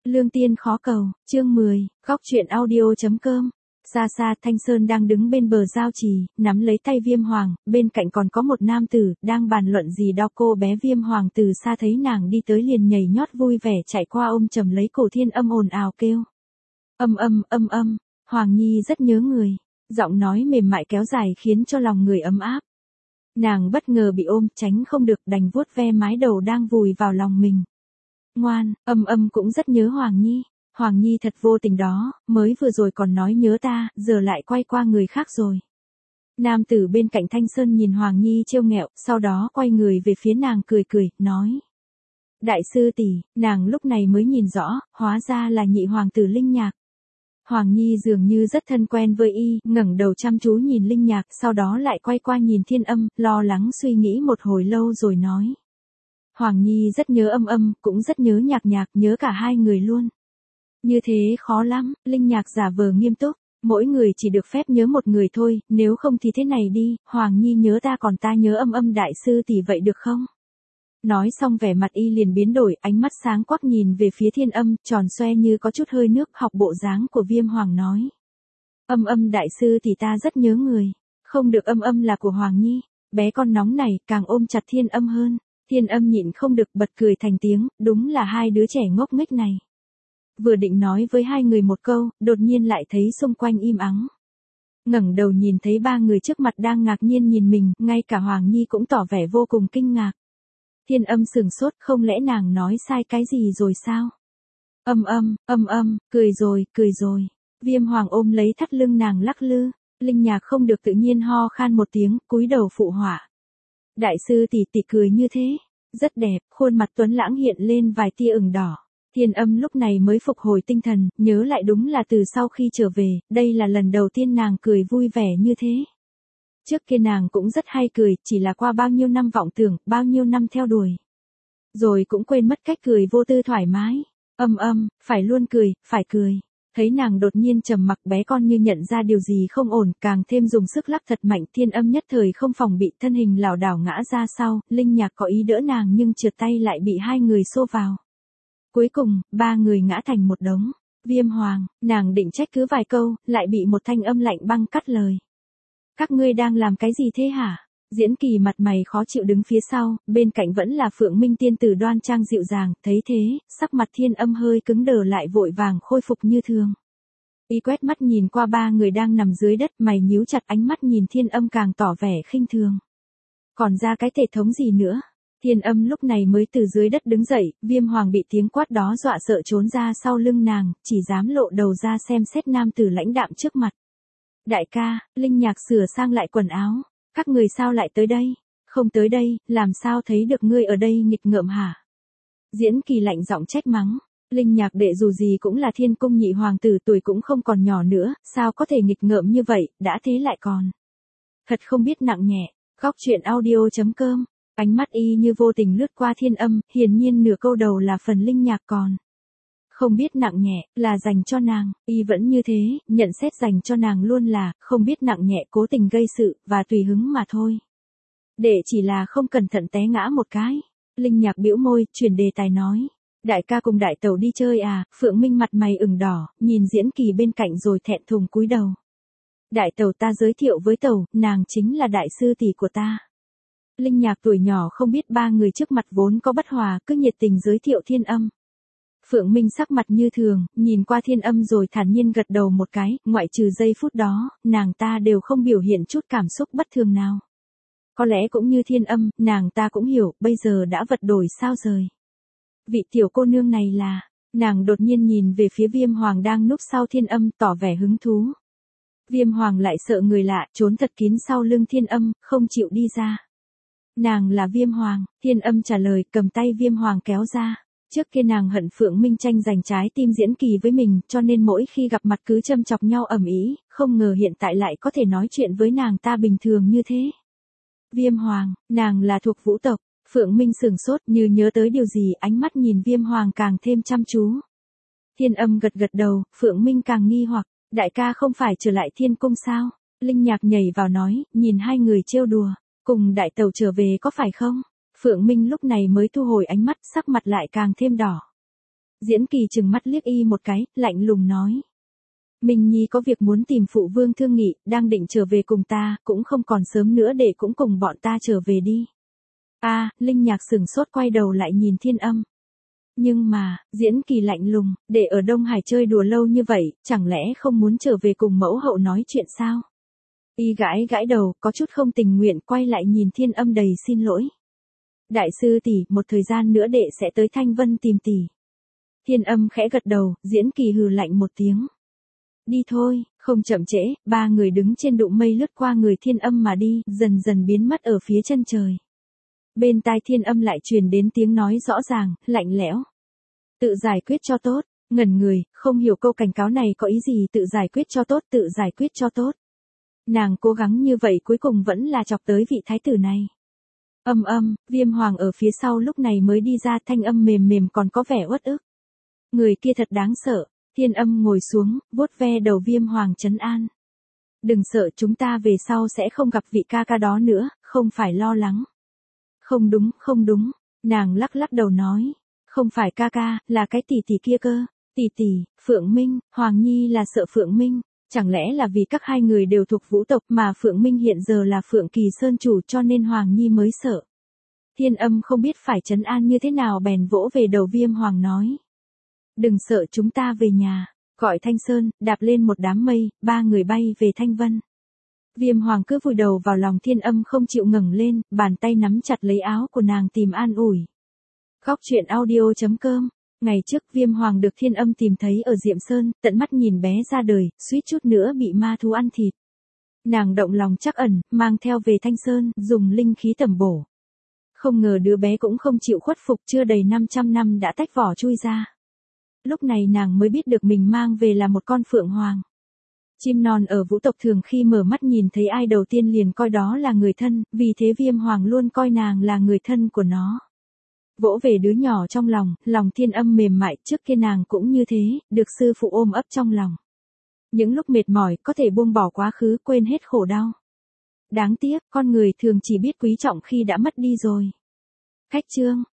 Lương tiên khó cầu, chương 10, góc truyện audio.com. Xa xa Thanh Sơn đang đứng bên bờ giao trì, nắm lấy tay Viêm Hoàng, bên cạnh còn có một nam tử, đang bàn luận gì đó. Cô bé Viêm Hoàng từ xa thấy nàng đi tới liền nhảy nhót vui vẻ chạy qua ôm chầm lấy cổ Thiên Âm ồn ào kêu. Âm, Hoàng Nhi rất nhớ người, giọng nói mềm mại kéo dài khiến cho lòng người ấm áp. Nàng bất ngờ bị ôm, tránh không được đành vuốt ve mái đầu đang vùi vào lòng mình. Ngoan, Âm cũng rất nhớ Hoàng Nhi. Hoàng Nhi thật vô tình đó, mới vừa rồi còn nói nhớ ta, giờ lại quay qua người khác rồi. Nam tử bên cạnh Thanh Sơn nhìn Hoàng Nhi trêu nghẹo, sau đó quay người về phía nàng cười, nói. Đại sư tỷ, nàng lúc này mới nhìn rõ, hóa ra là nhị hoàng tử Linh Nhạc. Hoàng Nhi dường như rất thân quen với y, ngẩng đầu chăm chú nhìn Linh Nhạc, sau đó lại quay qua nhìn Thiên Âm, lo lắng suy nghĩ một hồi lâu rồi nói. Hoàng Nhi rất nhớ Âm, cũng rất nhớ Nhạc, nhớ cả hai người luôn. Như thế khó lắm, Linh Nhạc giả vờ nghiêm túc, mỗi người chỉ được phép nhớ một người thôi, nếu không thì thế này đi, Hoàng Nhi nhớ ta còn ta nhớ Âm đại sư tỷ vậy được không? Nói xong vẻ mặt y liền biến đổi, ánh mắt sáng quắc nhìn về phía Thiên Âm, tròn xoe như có chút hơi nước, học bộ dáng của Viêm Hoàng nói. Âm đại sư tỷ ta rất nhớ người, không được Âm là của Hoàng Nhi, bé con nóng này càng ôm chặt Thiên Âm hơn. Thiên Âm nhịn không được bật cười thành tiếng, đúng là hai đứa trẻ ngốc nghếch này. Vừa định nói với hai người một câu, đột nhiên lại thấy xung quanh im ắng. Ngẩng đầu nhìn thấy ba người trước mặt đang ngạc nhiên nhìn mình, ngay cả Hoàng Nhi cũng tỏ vẻ vô cùng kinh ngạc. Thiên Âm sừng sốt, không lẽ nàng nói sai cái gì rồi sao? Âm, cười rồi. Viêm Hoàng ôm lấy thắt lưng nàng lắc lư, Linh Nhạc không được tự nhiên ho khan một tiếng, cúi đầu phụ họa. Đại sư tỷ cười như thế, rất đẹp, khuôn mặt tuấn lãng hiện lên vài tia ửng đỏ. Thiên Âm lúc này mới phục hồi tinh thần, nhớ lại đúng là từ sau khi trở về, đây là lần đầu tiên nàng cười vui vẻ như thế. Trước kia nàng cũng rất hay cười, chỉ là qua bao nhiêu năm vọng tưởng, bao nhiêu năm theo đuổi. Rồi cũng quên mất cách cười vô tư thoải mái. Âm, phải luôn cười, phải cười. Thấy nàng đột nhiên trầm mặc, bé con như nhận ra điều gì không ổn, càng thêm dùng sức lắc thật mạnh. Thiên Âm nhất thời không phòng bị, thân hình lảo đảo ngã ra sau, Linh Nhạc có ý đỡ nàng nhưng trượt tay lại bị hai người xô vào. Cuối cùng, ba người ngã thành một đống. Viêm Hoàng, nàng định trách cứ vài câu, lại bị một thanh âm lạnh băng cắt lời. Các ngươi đang làm cái gì thế hả? Diễn Kỳ mặt mày khó chịu đứng phía sau, bên cạnh vẫn là Phượng Minh tiên tử đoan trang dịu dàng, thấy thế, sắc mặt Thiên Âm hơi cứng đờ lại vội vàng khôi phục như thường. Y quét mắt nhìn qua ba người đang nằm dưới đất, mày nhíu chặt, ánh mắt nhìn Thiên Âm càng tỏ vẻ khinh thường. Còn ra cái thể thống gì nữa? Thiên Âm lúc này mới từ dưới đất đứng dậy, Viêm Hoàng bị tiếng quát đó dọa sợ trốn ra sau lưng nàng, chỉ dám lộ đầu ra xem xét nam tử lãnh đạm trước mặt. Đại ca, Linh Nhạc sửa sang lại quần áo, các người sao lại tới đây? Không tới đây, làm sao thấy được ngươi ở đây nghịch ngợm hả? Diễn Kỳ lạnh giọng trách mắng, Linh Nhạc đệ dù gì cũng là Thiên Cung nhị hoàng tử, tuổi cũng không còn nhỏ nữa, sao có thể nghịch ngợm như vậy, đã thế lại còn. Thật không biết nặng nhẹ, góc truyện audio.com. Ánh mắt y như vô tình lướt qua Thiên Âm, hiển nhiên nửa câu đầu là phần Linh Nhạc còn. Không biết nặng nhẹ, là dành cho nàng, y vẫn như thế, nhận xét dành cho nàng luôn là, không biết nặng nhẹ cố tình gây sự, và tùy hứng mà thôi. Để chỉ là không cẩn thận té ngã một cái. Linh Nhạc bĩu môi, chuyển đề tài nói. Đại ca cùng đại tẩu đi chơi à? Phượng Minh mặt mày ửng đỏ, nhìn Diễn Kỳ bên cạnh rồi thẹn thùng cúi đầu. Đại tẩu ta giới thiệu với tẩu, nàng chính là đại sư tỷ của ta. Linh Nhạc tuổi nhỏ không biết ba người trước mặt vốn có bất hòa, cứ nhiệt tình giới thiệu Thiên Âm. Phượng Minh sắc mặt như thường, nhìn qua Thiên Âm rồi thản nhiên gật đầu một cái, ngoại trừ giây phút đó, nàng ta đều không biểu hiện chút cảm xúc bất thường nào. Có lẽ cũng như Thiên Âm, nàng ta cũng hiểu, bây giờ đã vật đổi sao rời. Vị tiểu cô nương này là, nàng đột nhiên nhìn về phía Viêm Hoàng đang núp sau Thiên Âm, tỏ vẻ hứng thú. Viêm Hoàng lại sợ người lạ, trốn thật kín sau lưng Thiên Âm, không chịu đi ra. Nàng là Viêm Hoàng, Thiên Âm trả lời, cầm tay Viêm Hoàng kéo ra. Trước kia nàng hận Phượng Minh tranh giành trái tim Diễn Kỳ với mình, cho nên mỗi khi gặp mặt cứ châm chọc nhau ầm ĩ, không ngờ hiện tại lại có thể nói chuyện với nàng ta bình thường như thế. Viêm Hoàng, nàng là thuộc Vũ tộc. Phượng Minh sửng sốt như nhớ tới điều gì, ánh mắt nhìn Viêm Hoàng càng thêm chăm chú. Thiên Âm gật đầu, Phượng Minh càng nghi hoặc, đại ca không phải trở lại Thiên Cung sao? Linh Nhạc nhảy vào nói, nhìn hai người trêu đùa, cùng đại tẩu trở về có phải không? Phượng Minh lúc này mới thu hồi ánh mắt, sắc mặt lại càng thêm đỏ. Diễn Kỳ trừng mắt liếc y một cái, lạnh lùng nói. Minh Nhi có việc muốn tìm phụ vương thương nghị, đang định trở về cùng ta, cũng không còn sớm nữa để cũng cùng bọn ta trở về đi. Linh Nhạc sửng sốt quay đầu lại nhìn Thiên Âm. Nhưng mà, Diễn Kỳ lạnh lùng, để ở Đông Hải chơi đùa lâu như vậy, chẳng lẽ không muốn trở về cùng mẫu hậu nói chuyện sao? Y gãi gãi đầu, có chút không tình nguyện quay lại nhìn Thiên Âm đầy xin lỗi. Đại sư tỷ, một thời gian nữa đệ sẽ tới Thanh Vân tìm tỷ. Thiên Âm khẽ gật đầu, Diễn Kỳ hừ lạnh một tiếng. Đi thôi, không chậm trễ, ba người đứng trên đụng mây lướt qua người Thiên Âm mà đi, dần dần biến mất ở phía chân trời. Bên tai Thiên Âm lại truyền đến tiếng nói rõ ràng, lạnh lẽo. Tự giải quyết cho tốt, ngẩn người, không hiểu câu cảnh cáo này có ý gì, tự giải quyết cho tốt, tự giải quyết cho tốt. Nàng cố gắng như vậy cuối cùng vẫn là chọc tới vị thái tử này. Viêm Hoàng ở phía sau lúc này mới đi ra, thanh âm mềm mềm còn có vẻ uất ức. Người kia thật đáng sợ. Thiên Âm ngồi xuống, vuốt ve đầu Viêm Hoàng trấn an. Đừng sợ, chúng ta về sau sẽ không gặp vị ca ca đó nữa, không phải lo lắng. Không đúng, nàng lắc lắc đầu nói. Không phải ca ca, là cái tỷ tỷ kia cơ. Tỷ, Phượng Minh, Hoàng Nhi là sợ Phượng Minh. Chẳng lẽ là vì các hai người đều thuộc vũ tộc mà Phượng Minh hiện giờ là Phượng Kỳ Sơn chủ cho nên Hoàng Nhi mới sợ. Thiên Âm không biết phải trấn an như thế nào bèn vỗ về đầu Viêm Hoàng nói. Đừng sợ, chúng ta về nhà, gọi Thanh Sơn, đạp lên một đám mây, ba người bay về Thanh Vân. Viêm Hoàng cứ vùi đầu vào lòng Thiên Âm không chịu ngẩng lên, bàn tay nắm chặt lấy áo của nàng tìm an ủi. Góc truyện audio.com. Ngày trước Viêm Hoàng được Thiên Âm tìm thấy ở Diệm Sơn, tận mắt nhìn bé ra đời, suýt chút nữa bị ma thú ăn thịt. Nàng động lòng trắc ẩn, mang theo về Thanh Sơn, dùng linh khí tẩm bổ. Không ngờ đứa bé cũng không chịu khuất phục, chưa đầy 500 năm đã tách vỏ chui ra. Lúc này nàng mới biết được mình mang về là một con phượng hoàng. Chim non ở vũ tộc thường khi mở mắt nhìn thấy ai đầu tiên liền coi đó là người thân, vì thế Viêm Hoàng luôn coi nàng là người thân của nó. Vỗ về đứa nhỏ trong lòng, lòng Thiên Âm mềm mại, trước kia nàng cũng như thế, được sư phụ ôm ấp trong lòng. Những lúc mệt mỏi có thể buông bỏ quá khứ, quên hết khổ đau. Đáng tiếc, con người thường chỉ biết quý trọng khi đã mất đi rồi. Khách chương.